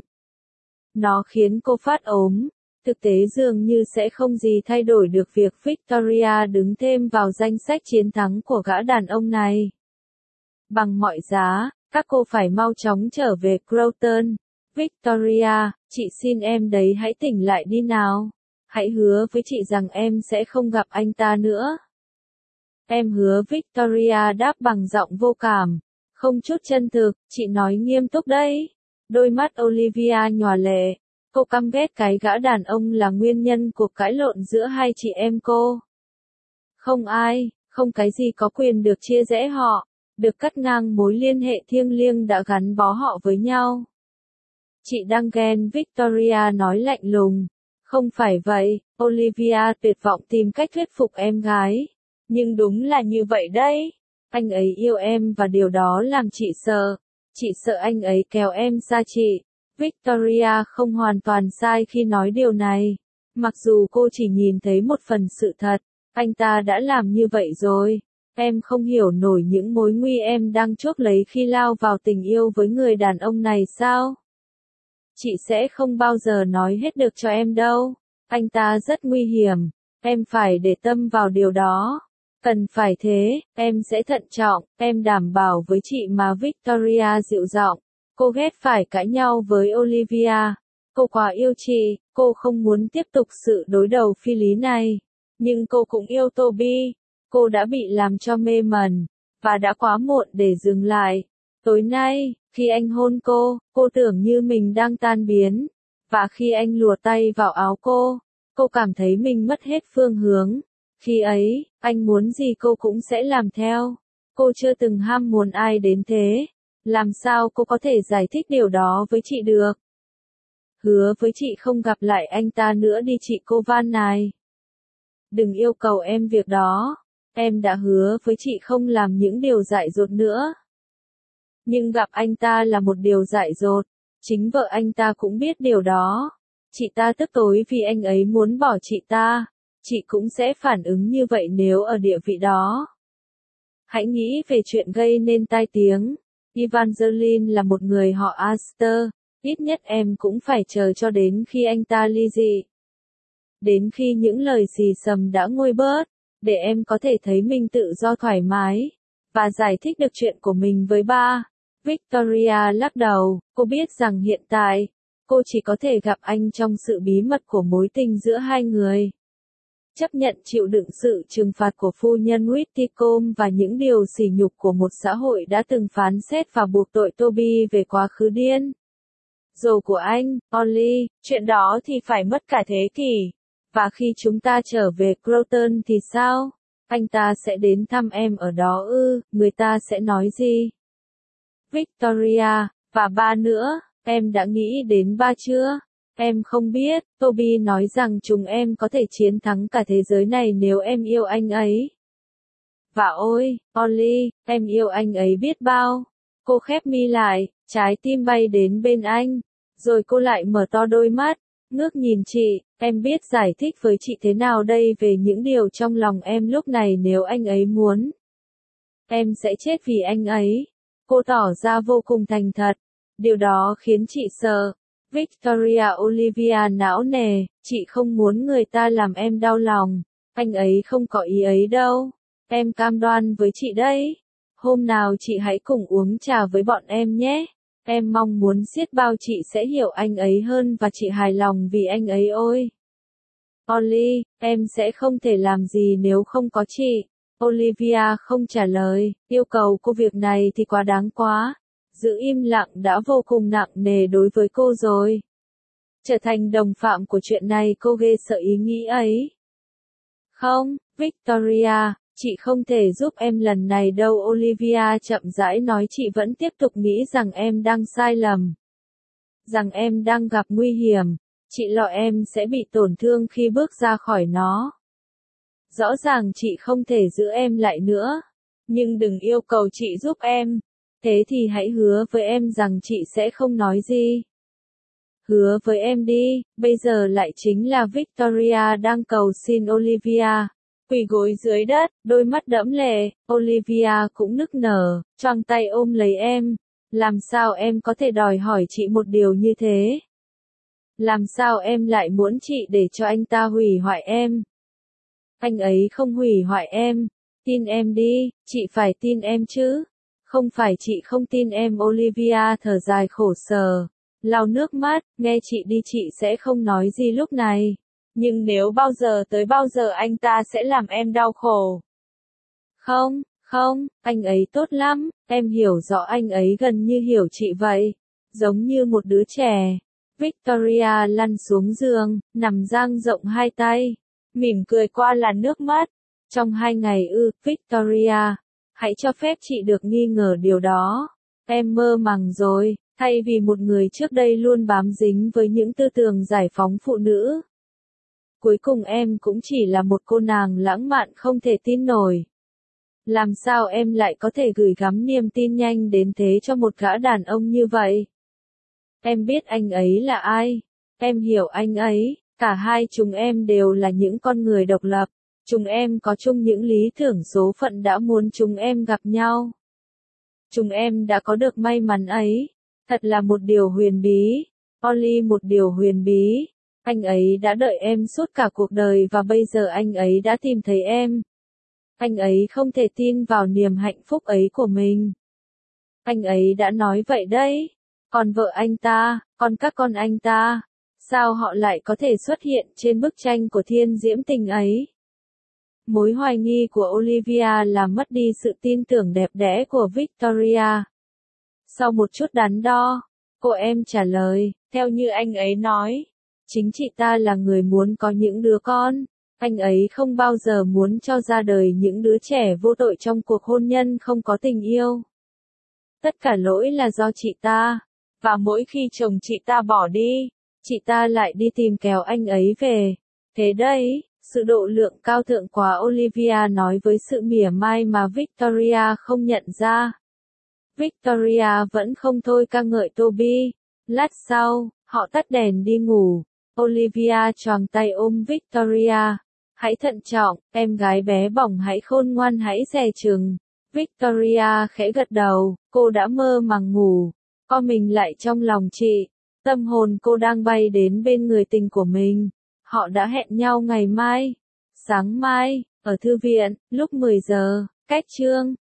Nó khiến cô phát ốm. Thực tế dường như sẽ không gì thay đổi được việc Victoria đứng thêm vào danh sách chiến thắng của gã đàn ông này. Bằng mọi giá, các cô phải mau chóng trở về Croton. Victoria, chị xin em đấy, hãy tỉnh lại đi nào. Hãy hứa với chị rằng em sẽ không gặp anh ta nữa. Em hứa, Victoria đáp bằng giọng vô cảm, không chút chân thực. Chị nói nghiêm túc đấy. Đôi mắt Olivia nhòa lệ. Cô căm ghét cái gã đàn ông là nguyên nhân cuộc cãi lộn giữa hai chị em cô. Không ai, không cái gì có quyền được chia rẽ họ, được cắt ngang mối liên hệ thiêng liêng đã gắn bó họ với nhau. Chị đang ghen, Victoria nói lạnh lùng. Không phải vậy, Olivia tuyệt vọng tìm cách thuyết phục em gái. Nhưng đúng là như vậy đấy. Anh ấy yêu em và điều đó làm chị sợ. Chị sợ anh ấy kéo em xa chị. Victoria không hoàn toàn sai khi nói điều này. Mặc dù cô chỉ nhìn thấy một phần sự thật, anh ta đã làm như vậy rồi. Em không hiểu nổi những mối nguy em đang chuốc lấy khi lao vào tình yêu với người đàn ông này sao? Chị sẽ không bao giờ nói hết được cho em đâu. Anh ta rất nguy hiểm. Em phải để tâm vào điều đó. Cần phải thế, em sẽ thận trọng, em đảm bảo với chị mà. Victoria dịu giọng. Cô ghét phải cãi nhau với Olivia. Cô quá yêu chị, cô không muốn tiếp tục sự đối đầu phi lý này. Nhưng cô cũng yêu Toby. Cô đã bị làm cho mê mẩn, và đã quá muộn để dừng lại. Tối nay, khi anh hôn cô, cô tưởng như mình đang tan biến. Và khi anh lùa tay vào áo cô, cô cảm thấy mình mất hết phương hướng. Khi ấy, anh muốn gì cô cũng sẽ làm theo. Cô chưa từng ham muốn ai đến thế. Làm sao cô có thể giải thích điều đó với chị được? Hứa với chị không gặp lại anh ta nữa đi chị, cô van nài. Đừng yêu cầu em việc đó. Em đã hứa với chị không làm những điều dại dột nữa. Nhưng gặp anh ta là một điều dại dột. Chính vợ anh ta cũng biết điều đó. Chị ta tức tối vì anh ấy muốn bỏ chị ta. Chị cũng sẽ phản ứng như vậy nếu ở địa vị đó. Hãy nghĩ về chuyện gây nên tai tiếng. Evangeline là một người họ Astor. Ít nhất em cũng phải chờ cho đến khi anh ta ly dị. Đến khi những lời xì xầm đã nguôi bớt, để em có thể thấy mình tự do thoải mái, và giải thích được chuyện của mình với ba. Victoria lắc đầu, cô biết rằng hiện tại, cô chỉ có thể gặp anh trong sự bí mật của mối tình giữa hai người. Chấp nhận chịu đựng sự trừng phạt của phu nhân Whitcomb và những điều sỉ nhục của một xã hội đã từng phán xét và buộc tội Toby về quá khứ điên rồ của anh, Ollie, chuyện đó thì phải mất cả thế kỷ. Và khi chúng ta trở về Croton thì sao? Anh ta sẽ đến thăm em ở đó ư, người ta sẽ nói gì? Victoria, và ba nữa, em đã nghĩ đến ba chưa? Em không biết, Toby nói rằng chúng em có thể chiến thắng cả thế giới này nếu em yêu anh ấy. Và ôi, Ollie, em yêu anh ấy biết bao. Cô khép mi lại, trái tim bay đến bên anh. Rồi cô lại mở to đôi mắt, ngước nhìn chị, em biết giải thích với chị thế nào đây về những điều trong lòng em lúc này nếu anh ấy muốn. Em sẽ chết vì anh ấy. Cô tỏ ra vô cùng thành thật. Điều đó khiến chị sợ. Victoria Olivia não nề, chị không muốn người ta làm em đau lòng. Anh ấy không có ý ấy đâu. Em cam đoan với chị đấy. Hôm nào chị hãy cùng uống trà với bọn em nhé. Em mong muốn xiết bao chị sẽ hiểu anh ấy hơn và chị hài lòng vì anh ấy ôi. Ollie, em sẽ không thể làm gì nếu không có chị. Olivia không trả lời, yêu cầu cô việc này thì quá đáng quá. Giữ im lặng đã vô cùng nặng nề đối với cô rồi. Trở thành đồng phạm của chuyện này cô ghê sợ ý nghĩ ấy. Không, Victoria, chị không thể giúp em lần này đâu. Olivia chậm rãi nói, chị vẫn tiếp tục nghĩ rằng em đang sai lầm. Rằng em đang gặp nguy hiểm. Chị lo em sẽ bị tổn thương khi bước ra khỏi nó. Rõ ràng chị không thể giữ em lại nữa. Nhưng đừng yêu cầu chị giúp em. Thế thì hãy hứa với em rằng chị sẽ không nói gì. Hứa với em đi, bây giờ lại chính là Victoria đang cầu xin Olivia. Quỳ gối dưới đất, đôi mắt đẫm lệ, Olivia cũng nức nở, choàng tay ôm lấy em. Làm sao em có thể đòi hỏi chị một điều như thế? Làm sao em lại muốn chị để cho anh ta hủy hoại em? Anh ấy không hủy hoại em. Tin em đi, chị phải tin em chứ. Không phải chị không tin em. Olivia thở dài khổ sở, lau nước mắt, nghe chị đi, chị sẽ không nói gì lúc này. Nhưng nếu bao giờ tới bao giờ anh ta sẽ làm em đau khổ. Không, không, anh ấy tốt lắm, em hiểu rõ anh ấy gần như hiểu chị vậy. Giống như một đứa trẻ. Victoria lăn xuống giường, nằm dang rộng hai tay, mỉm cười qua làn nước mắt. Trong hai ngày ư, Victoria, hãy cho phép chị được nghi ngờ điều đó. Em mơ màng rồi, thay vì một người trước đây luôn bám dính với những tư tưởng giải phóng phụ nữ. Cuối cùng em cũng chỉ là một cô nàng lãng mạn không thể tin nổi. Làm sao em lại có thể gửi gắm niềm tin nhanh đến thế cho một gã đàn ông như vậy? Em biết anh ấy là ai. Em hiểu anh ấy, cả hai chúng em đều là những con người độc lập. Chúng em có chung những lý tưởng số phận đã muốn chúng em gặp nhau. Chúng em đã có được may mắn ấy. Thật là một điều huyền bí. Ollie, một điều huyền bí. Anh ấy đã đợi em suốt cả cuộc đời và bây giờ anh ấy đã tìm thấy em. Anh ấy không thể tin vào niềm hạnh phúc ấy của mình. Anh ấy đã nói vậy đấy. Còn vợ anh ta, còn các con anh ta, sao họ lại có thể xuất hiện trên bức tranh của thiên diễm tình ấy? Mối hoài nghi của Olivia làm mất đi sự tin tưởng đẹp đẽ của Victoria. Sau một chút đắn đo, cô em trả lời, theo như anh ấy nói, chính chị ta là người muốn có những đứa con. Anh ấy không bao giờ muốn cho ra đời những đứa trẻ vô tội trong cuộc hôn nhân không có tình yêu. Tất cả lỗi là do chị ta. Và mỗi khi chồng chị ta bỏ đi, chị ta lại đi tìm kéo anh ấy về. Thế đấy, sự độ lượng cao thượng quá, Olivia nói với sự mỉa mai mà Victoria không nhận ra. Victoria vẫn không thôi ca ngợi Toby. Lát sau, họ tắt đèn đi ngủ. Olivia choàng tay ôm Victoria. Hãy thận trọng, em gái bé bỏng, hãy khôn ngoan, hãy dè chừng. Victoria khẽ gật đầu, cô đã mơ màng ngủ. Co mình lại trong lòng chị. Tâm hồn cô đang bay đến bên người tình của mình. Họ đã hẹn nhau ngày mai. Sáng mai, ở thư viện, lúc mười giờ, cách chương.